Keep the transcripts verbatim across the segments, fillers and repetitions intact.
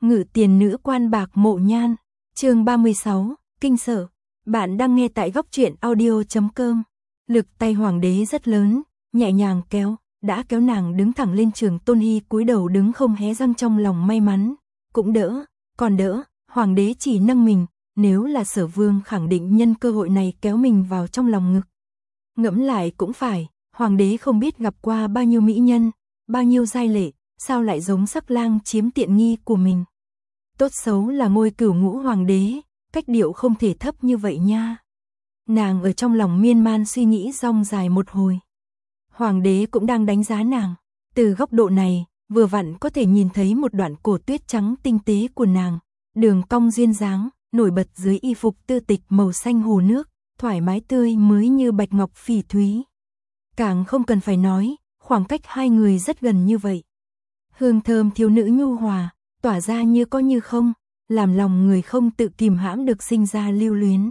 Ngự tiền nữ quan bạc mộ nhan, chương ba mươi sáu, kinh sợ. Bạn đang nghe tại góc truyện audio chấm com. Lực tay hoàng đế rất lớn, nhẹ nhàng kéo, đã kéo nàng đứng thẳng lên. Trường Tôn Hy cúi đầu đứng không hé răng, trong lòng may mắn, cũng đỡ, còn đỡ, hoàng đế chỉ nâng mình, nếu là Sở Vương khẳng định nhân cơ hội này kéo mình vào trong lòng ngực. Ngẫm lại cũng phải, hoàng đế không biết gặp qua bao nhiêu mỹ nhân, bao nhiêu giai lệ, sao lại giống sắc lang chiếm tiện nghi của mình. Tốt xấu là ngôi cửu ngũ hoàng đế, cách điệu không thể thấp như vậy nha. Nàng ở trong lòng miên man suy nghĩ rong dài một hồi. Hoàng đế cũng đang đánh giá nàng, từ góc độ này, vừa vặn có thể nhìn thấy một đoạn cổ tuyết trắng tinh tế của nàng, đường cong duyên dáng, nổi bật dưới y phục tư tịch màu xanh hồ nước, thoải mái tươi mới như bạch ngọc phỉ thúy. Càng không cần phải nói, khoảng cách hai người rất gần như vậy. Hương thơm thiếu nữ nhu hòa, tỏa ra như có như không, làm lòng người không tự kìm hãm được sinh ra lưu luyến.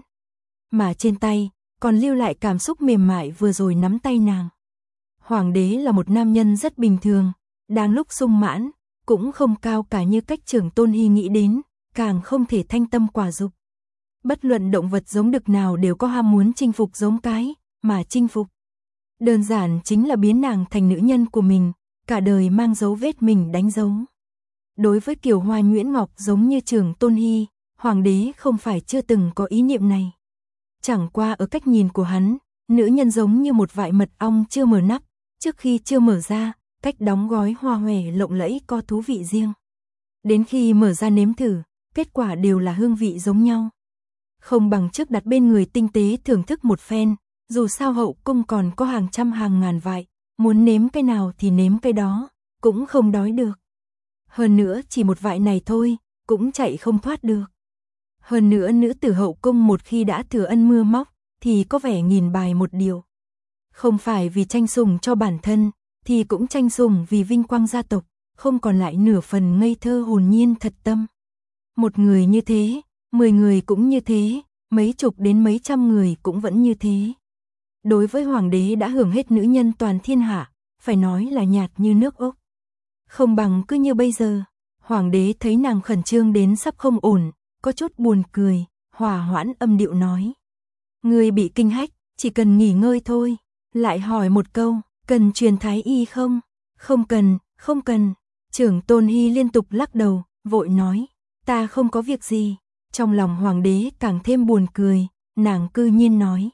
Mà trên tay, còn lưu lại cảm xúc mềm mại vừa rồi nắm tay nàng. Hoàng đế là một nam nhân rất bình thường, đang lúc sung mãn, cũng không cao cả như cách Trường Tôn Hy nghĩ đến, càng không thể thanh tâm quả dục. Bất luận động vật giống đực nào đều có ham muốn chinh phục giống cái, mà chinh phục. Đơn giản chính là biến nàng thành nữ nhân của mình, cả đời mang dấu vết mình đánh dấu. Đối với Kiều Hoa Nhuyễn Ngọc giống như Trường Tôn Hy, hoàng đế không phải chưa từng có ý niệm này. Chẳng qua ở cách nhìn của hắn, nữ nhân giống như một vại mật ong chưa mở nắp, trước khi chưa mở ra, cách đóng gói hoa hòe lộng lẫy có thú vị riêng. Đến khi mở ra nếm thử, kết quả đều là hương vị giống nhau. Không bằng trước đặt bên người tinh tế thưởng thức một phen, dù sao hậu cung còn có hàng trăm hàng ngàn vại, muốn nếm cái nào thì nếm cái đó, cũng không đói được. Hơn nữa chỉ một vại này thôi, cũng chạy không thoát được. Hơn nữa nữ tử hậu cung một khi đã thừa ân mưa móc, thì có vẻ nghìn bài một điều. Không phải vì tranh sủng cho bản thân, thì cũng tranh sủng vì vinh quang gia tộc, không còn lại nửa phần ngây thơ hồn nhiên thật tâm. Một người như thế, mười người cũng như thế, mấy chục đến mấy trăm người cũng vẫn như thế. Đối với hoàng đế đã hưởng hết nữ nhân toàn thiên hạ, phải nói là nhạt như nước ốc. Không bằng cứ như bây giờ, hoàng đế thấy nàng khẩn trương đến sắp không ổn, có chút buồn cười, hòa hoãn âm điệu nói. Người bị kinh hách, chỉ cần nghỉ ngơi thôi. Lại hỏi một câu, cần truyền thái y không? Không cần, không cần. Trưởng Tôn Hy liên tục lắc đầu, vội nói, ta không có việc gì. Trong lòng hoàng đế càng thêm buồn cười, nàng cư nhiên nói.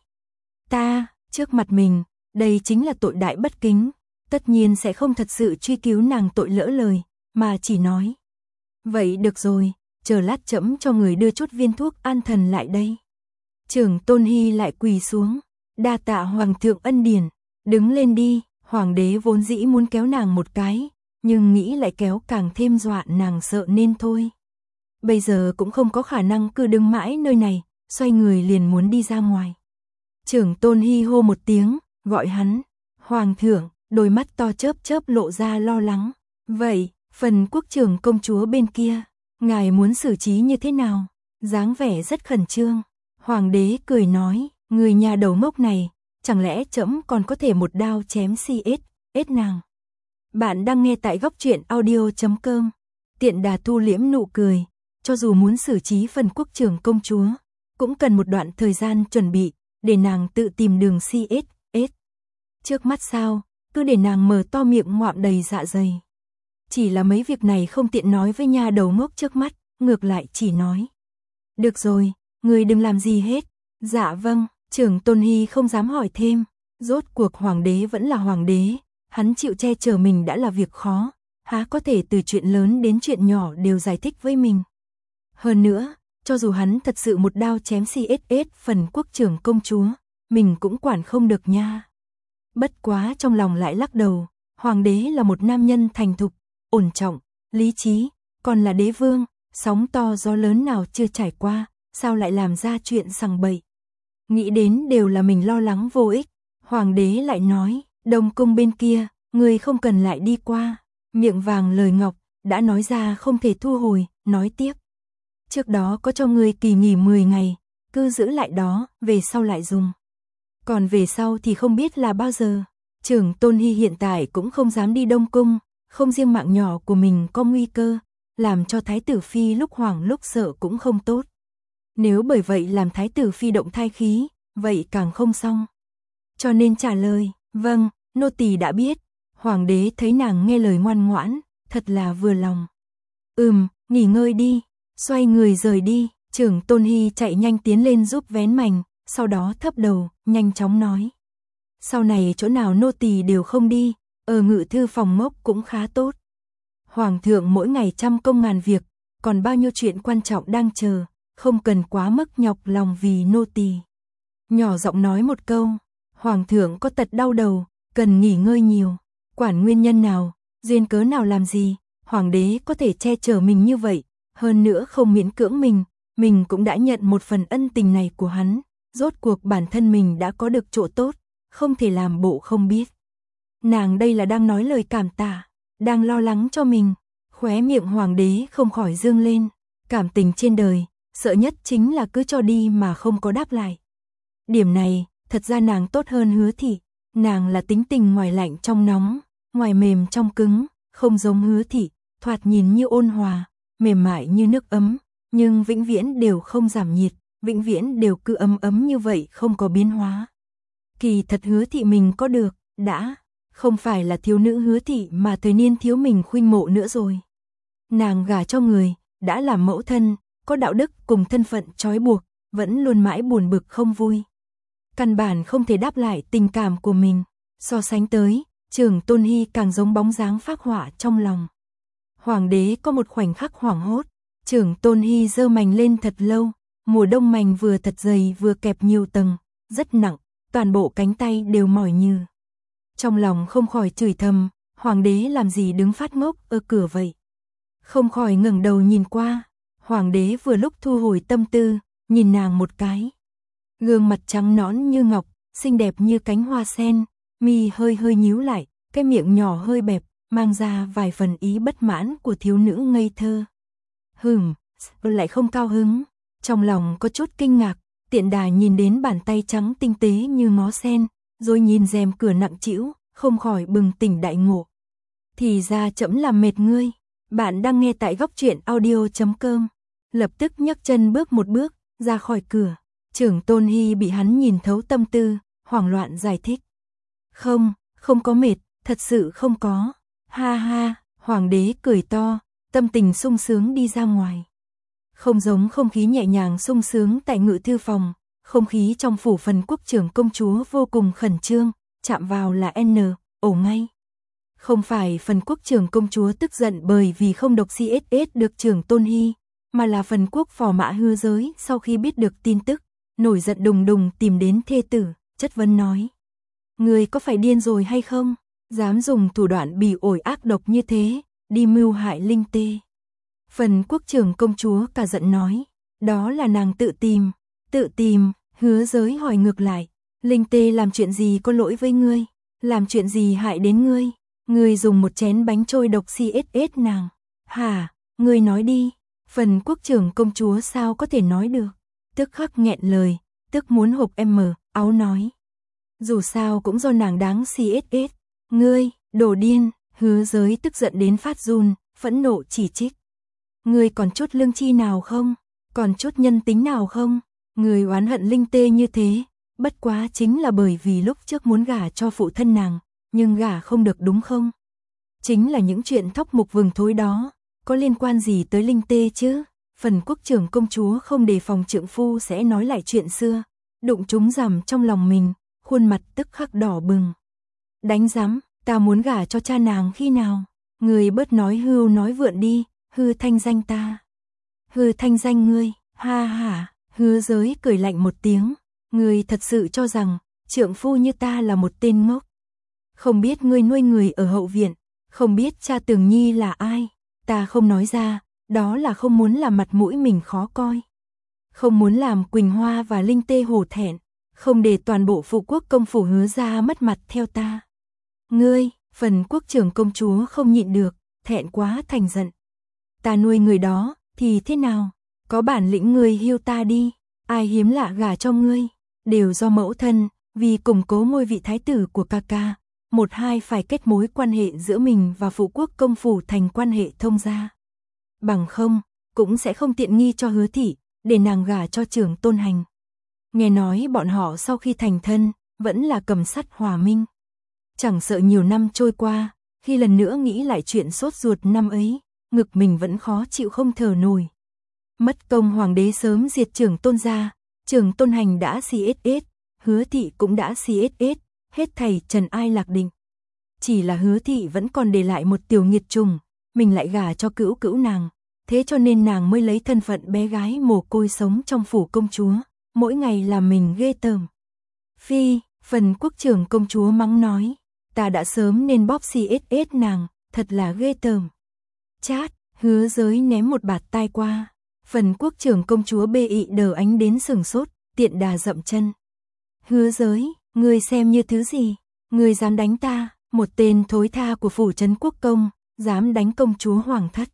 Ta, trước mặt mình, đây chính là tội đại bất kính, tất nhiên sẽ không thật sự truy cứu nàng tội lỡ lời, mà chỉ nói. Vậy được rồi, chờ lát trẫm cho người đưa chút viên thuốc an thần lại đây. Trưởng Tôn Hy lại quỳ xuống, đa tạ hoàng thượng ân điển, đứng lên đi. Hoàng đế vốn dĩ muốn kéo nàng một cái, nhưng nghĩ lại kéo càng thêm dọa nàng sợ nên thôi. Bây giờ cũng không có khả năng cứ đứng mãi nơi này, xoay người liền muốn đi ra ngoài. Trưởng Tôn Hy hô một tiếng, gọi hắn, hoàng thượng, đôi mắt to chớp chớp lộ ra lo lắng. Vậy, phần quốc trưởng công chúa bên kia, ngài muốn xử trí như thế nào? Dáng vẻ rất khẩn trương. Hoàng đế cười nói, người nhà đầu ngốc này, chẳng lẽ trẫm còn có thể một đao chém si ết, ết nàng. Bạn đang nghe tại góc truyện audio chấm com. Tiện Đà thu liễm nụ cười, cho dù muốn xử trí phần quốc trưởng công chúa, cũng cần một đoạn thời gian chuẩn bị, để nàng tự tìm đường si ết, ết. Trước mắt sao, cứ để nàng mở to miệng ngoạm đầy dạ dày. Chỉ là mấy việc này không tiện nói với nhà đầu ngốc trước mắt, ngược lại chỉ nói. Được rồi, người đừng làm gì hết. Dạ vâng. Trưởng Tôn Hy không dám hỏi thêm, rốt cuộc hoàng đế vẫn là hoàng đế, hắn chịu che chở mình đã là việc khó, há có thể từ chuyện lớn đến chuyện nhỏ đều giải thích với mình. Hơn nữa, cho dù hắn thật sự một đao chém si ết ết phần quốc trưởng công chúa, mình cũng quản không được nha. Bất quá trong lòng lại lắc đầu, hoàng đế là một nam nhân thành thục, ổn trọng, lý trí, còn là đế vương, sóng to gió lớn nào chưa trải qua, sao lại làm ra chuyện sằng bậy. Nghĩ đến đều là mình lo lắng vô ích. Hoàng đế lại nói, Đông cung bên kia, người không cần lại đi qua. Miệng vàng lời ngọc, đã nói ra không thể thu hồi, nói tiếp. Trước đó có cho người kỳ nghỉ mười ngày, cứ giữ lại đó, về sau lại dùng. Còn về sau thì không biết là bao giờ. Trưởng Tôn Hy hiện tại cũng không dám đi Đông cung, không riêng mạng nhỏ của mình có nguy cơ, làm cho thái tử phi lúc hoảng lúc sợ cũng không tốt. Nếu bởi vậy làm thái tử phi động thai khí, vậy càng không xong. Cho nên trả lời, vâng, nô tỳ đã biết. Hoàng đế thấy nàng nghe lời ngoan ngoãn, thật là vừa lòng. Ừm, nghỉ ngơi đi, xoay người rời đi. Trưởng Tôn Hy chạy nhanh tiến lên giúp vén mành, sau đó thấp đầu, nhanh chóng nói. Sau này chỗ nào nô tỳ đều không đi, ở ngự thư phòng ngốc cũng khá tốt. Hoàng thượng mỗi ngày trăm công ngàn việc, còn bao nhiêu chuyện quan trọng đang chờ, không cần quá mức nhọc lòng vì nô tỳ. Nhỏ giọng nói một câu, Hoàng thượng có tật đau đầu, cần nghỉ ngơi nhiều. Quản nguyên nhân nào, duyên cớ nào làm gì, Hoàng đế có thể che chở mình như vậy, hơn nữa không miễn cưỡng mình, mình cũng đã nhận một phần ân tình này của hắn, rốt cuộc bản thân mình đã có được chỗ tốt, không thể làm bộ không biết. Nàng đây là đang nói lời cảm tạ, đang lo lắng cho mình. Khóe miệng Hoàng đế không khỏi dương lên, cảm tình trên đời, sợ nhất chính là cứ cho đi mà không có đáp lại. Điểm này, thật ra nàng tốt hơn Hứa Thị, nàng là tính tình ngoài lạnh trong nóng, ngoài mềm trong cứng, không giống Hứa Thị, thoạt nhìn như ôn hòa, mềm mại như nước ấm, nhưng vĩnh viễn đều không giảm nhiệt, vĩnh viễn đều cứ ấm ấm như vậy không có biến hóa. Kỳ thật Hứa Thị mình có được, đã không phải là thiếu nữ Hứa Thị mà thời niên thiếu mình khuynh mộ nữa rồi. Nàng gả cho người, đã làm mẫu thân, có đạo đức cùng thân phận trói buộc, vẫn luôn mãi buồn bực không vui. Căn bản không thể đáp lại tình cảm của mình, so sánh tới, Trưởng Tôn Hy càng giống bóng dáng phác họa trong lòng. Hoàng đế có một khoảnh khắc hoảng hốt, Trưởng Tôn Hy giơ mành lên thật lâu, mùa đông mành vừa thật dày vừa kẹp nhiều tầng, rất nặng, toàn bộ cánh tay đều mỏi như. Trong lòng không khỏi chửi thầm, Hoàng đế làm gì đứng phát ngốc ở cửa vậy. Không khỏi ngẩng đầu nhìn qua, Hoàng đế vừa lúc thu hồi tâm tư, nhìn nàng một cái. Gương mặt trắng nõn như ngọc, xinh đẹp như cánh hoa sen, mi hơi hơi nhíu lại, cái miệng nhỏ hơi bẹp, mang ra vài phần ý bất mãn của thiếu nữ ngây thơ. Hừm, lại không cao hứng, trong lòng có chút kinh ngạc, tiện đà nhìn đến bàn tay trắng tinh tế như ngó sen, rồi nhìn rèm cửa nặng trĩu, không khỏi bừng tỉnh đại ngộ. Thì ra trẫm làm mệt ngươi. Bạn đang nghe tại góc truyện audio chấm com. Lập tức nhấc chân bước một bước, ra khỏi cửa. Trưởng Tôn Hy bị hắn nhìn thấu tâm tư, hoảng loạn giải thích. Không, không có mệt, thật sự không có. Ha ha, Hoàng đế cười to, tâm tình sung sướng đi ra ngoài. Không giống không khí nhẹ nhàng sung sướng tại ngự thư phòng, không khí trong phủ Phần Quốc trưởng công chúa vô cùng khẩn trương, chạm vào là N, ổ ngay. Không phải Phần Quốc trưởng công chúa tức giận bởi vì không độc xê ét ét được Trưởng Tôn Hy, mà là Phần Quốc phò mã Hứa Giới sau khi biết được tin tức, nổi giận đùng đùng tìm đến thê tử, chất vấn nói. Người có phải điên rồi hay không? Dám dùng thủ đoạn bỉ ổi ác độc như thế, đi mưu hại Linh Tê. Phần Quốc trưởng công chúa cả giận nói, đó là nàng tự tìm, tự tìm. Hứa Giới hỏi ngược lại, Linh Tê làm chuyện gì có lỗi với ngươi, làm chuyện gì hại đến ngươi? Ngươi dùng một chén bánh trôi độc xê ét ét nàng. Hả, ngươi nói đi. Phần Quốc trưởng công chúa sao có thể nói được, tức khắc nghẹn lời, tức muốn hộp em mở, áo nói. Dù sao cũng do nàng đáng xê ét ét. Ngươi, đồ điên. Hứa Giới tức giận đến phát run, phẫn nộ chỉ trích. Ngươi còn chút lương chi nào không? Còn chút nhân tính nào không? Ngươi oán hận Linh Tê như thế, bất quá chính là bởi vì lúc trước muốn gả cho phụ thân nàng, nhưng gả không được đúng không? Chính là những chuyện thóc mục vừng thối đó, có liên quan gì tới Linh Tê chứ? Phần Quốc trưởng công chúa không đề phòng trượng phu sẽ nói lại chuyện xưa, đụng trúng rằm trong lòng mình, khuôn mặt tức khắc đỏ bừng. Đánh giám, ta muốn gả cho cha nàng khi nào? Người bớt nói hưu nói vượn đi, hư thanh danh ta. Hư thanh danh ngươi, ha ha. Hứa Giới cười lạnh một tiếng, ngươi thật sự cho rằng trượng phu như ta là một tên ngốc. Không biết ngươi nuôi người ở hậu viện, không biết cha Tường Nhi là ai, ta không nói ra, đó là không muốn làm mặt mũi mình khó coi. Không muốn làm Quỳnh Hoa và Linh Tê hổ thẹn, không để toàn bộ phụ quốc công phủ Hứa gia mất mặt theo ta. Ngươi, Phần Quốc trưởng công chúa không nhịn được, thẹn quá thành giận. Ta nuôi người đó, thì thế nào? Có bản lĩnh ngươi hiêu ta đi, ai hiếm lạ gả cho ngươi, đều do mẫu thân, vì củng cố ngôi vị thái tử của ca ca, một hai phải kết mối quan hệ giữa mình và phụ quốc công phủ thành quan hệ thông gia. bằng không, cũng sẽ không tiện nghi cho Hứa thị, để nàng gả cho Trưởng Tôn Hành. Nghe nói bọn họ sau khi thành thân, vẫn là cầm sắt hòa minh. Chẳng sợ nhiều năm trôi qua, khi lần nữa nghĩ lại chuyện sốt ruột năm ấy, ngực mình vẫn khó chịu không thở nổi. Mất công hoàng đế sớm diệt Trưởng Tôn gia, Trưởng Tôn Hành đã xê ét ét, Hứa thị cũng đã xê ét ét, hết thảy trần ai lạc định. Chỉ là Hứa thị vẫn còn để lại một tiểu nghiệt trùng, mình lại gả cho cữu cữu nàng, thế cho nên nàng mới lấy thân phận bé gái mồ côi sống trong phủ công chúa, mỗi ngày làm mình ghê tởm. Phi, Phần Quốc trưởng công chúa mắng nói, ta đã sớm nên bóp xê ét ét nàng, thật là ghê tởm. Chát, Hứa Giới ném một bạt tai qua, Phần Quốc trưởng công chúa bê ị đờ ánh đến sừng sốt, tiện đà dậm chân. Hứa Giới, ngươi xem như thứ gì, ngươi dám đánh ta, một tên thối tha của phủ trấn quốc công, dám đánh công chúa hoàng thất.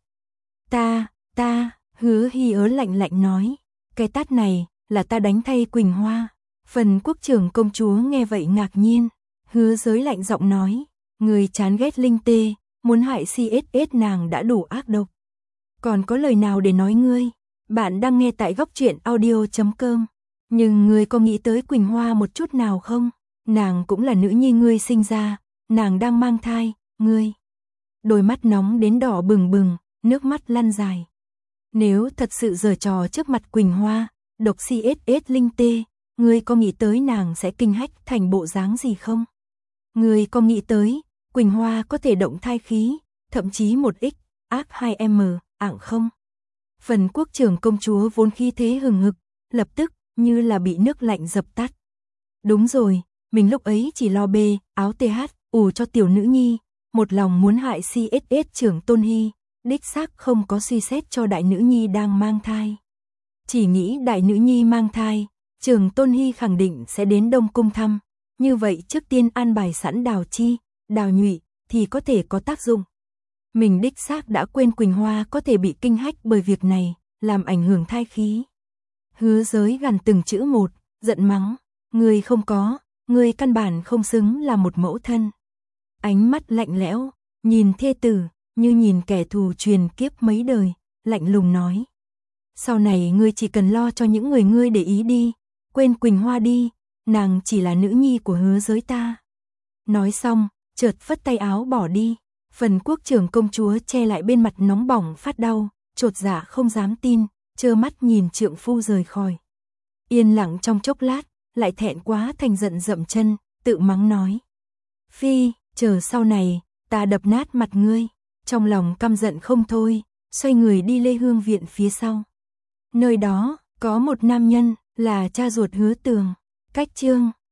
Ta, ta, Hứa Hy ớ lạnh lạnh nói, cái tát này, là ta đánh thay Quỳnh Hoa. Phần Quốc trưởng công chúa nghe vậy ngạc nhiên, Hứa Giới lạnh giọng nói, người chán ghét linh tê, muốn hại xê ét ét nàng đã đủ ác độc. Còn có lời nào để nói ngươi? Bạn đang nghe tại góc truyện audio chấm com. Nhưng ngươi có nghĩ tới Quỳnh Hoa một chút nào không? Nàng cũng là nữ nhi ngươi sinh ra, nàng đang mang thai, ngươi. Đôi mắt nóng đến đỏ bừng bừng, nước mắt lăn dài. Nếu thật sự giở trò trước mặt Quỳnh Hoa, độc xê ét ét linh tê, ngươi có nghĩ tới nàng sẽ kinh hách thành bộ dáng gì không? Ngươi có nghĩ tới, Quỳnh Hoa có thể động thai khí, thậm chí một x, ác hai em, ạng không? Phần Quốc trưởng công chúa vốn khí thế hừng hực, lập tức, như là bị nước lạnh dập tắt. Đúng rồi, mình lúc ấy chỉ lo bê, áo tê hát, ủ cho tiểu nữ nhi, một lòng muốn hại xê ét ét Trưởng Tôn Hy, đích xác không có suy xét cho đại nữ nhi đang mang thai. Chỉ nghĩ đại nữ nhi mang thai, Trưởng Tôn Hy khẳng định sẽ đến Đông Cung thăm, như vậy trước tiên an bài sẵn Đào Chi, Đào Nhụy thì có thể có tác dụng. Mình đích xác đã quên Quỳnh Hoa có thể bị kinh hách bởi việc này, làm ảnh hưởng thai khí. Hứa Giới gằn từng chữ một, giận mắng, ngươi không có, ngươi căn bản không xứng là một mẫu thân. Ánh mắt lạnh lẽo, nhìn thê tử, như nhìn kẻ thù truyền kiếp mấy đời, lạnh lùng nói. Sau này ngươi chỉ cần lo cho những người ngươi để ý đi, quên Quỳnh Hoa đi, nàng chỉ là nữ nhi của Hứa Giới ta. Nói xong, chợt phất tay áo bỏ đi, Phần Quốc trưởng công chúa che lại bên mặt nóng bỏng phát đau, chột dạ không dám tin, trơ mắt nhìn trượng phu rời khỏi. Yên lặng trong chốc lát, lại thẹn quá thành giận dậm chân, tự mắng nói. Phi, chờ sau này, ta đập nát mặt ngươi, trong lòng căm giận không thôi, xoay người đi Lê Hương viện phía sau. Nơi đó, có một nam nhân, là cha ruột Hứa Tường. Cách chương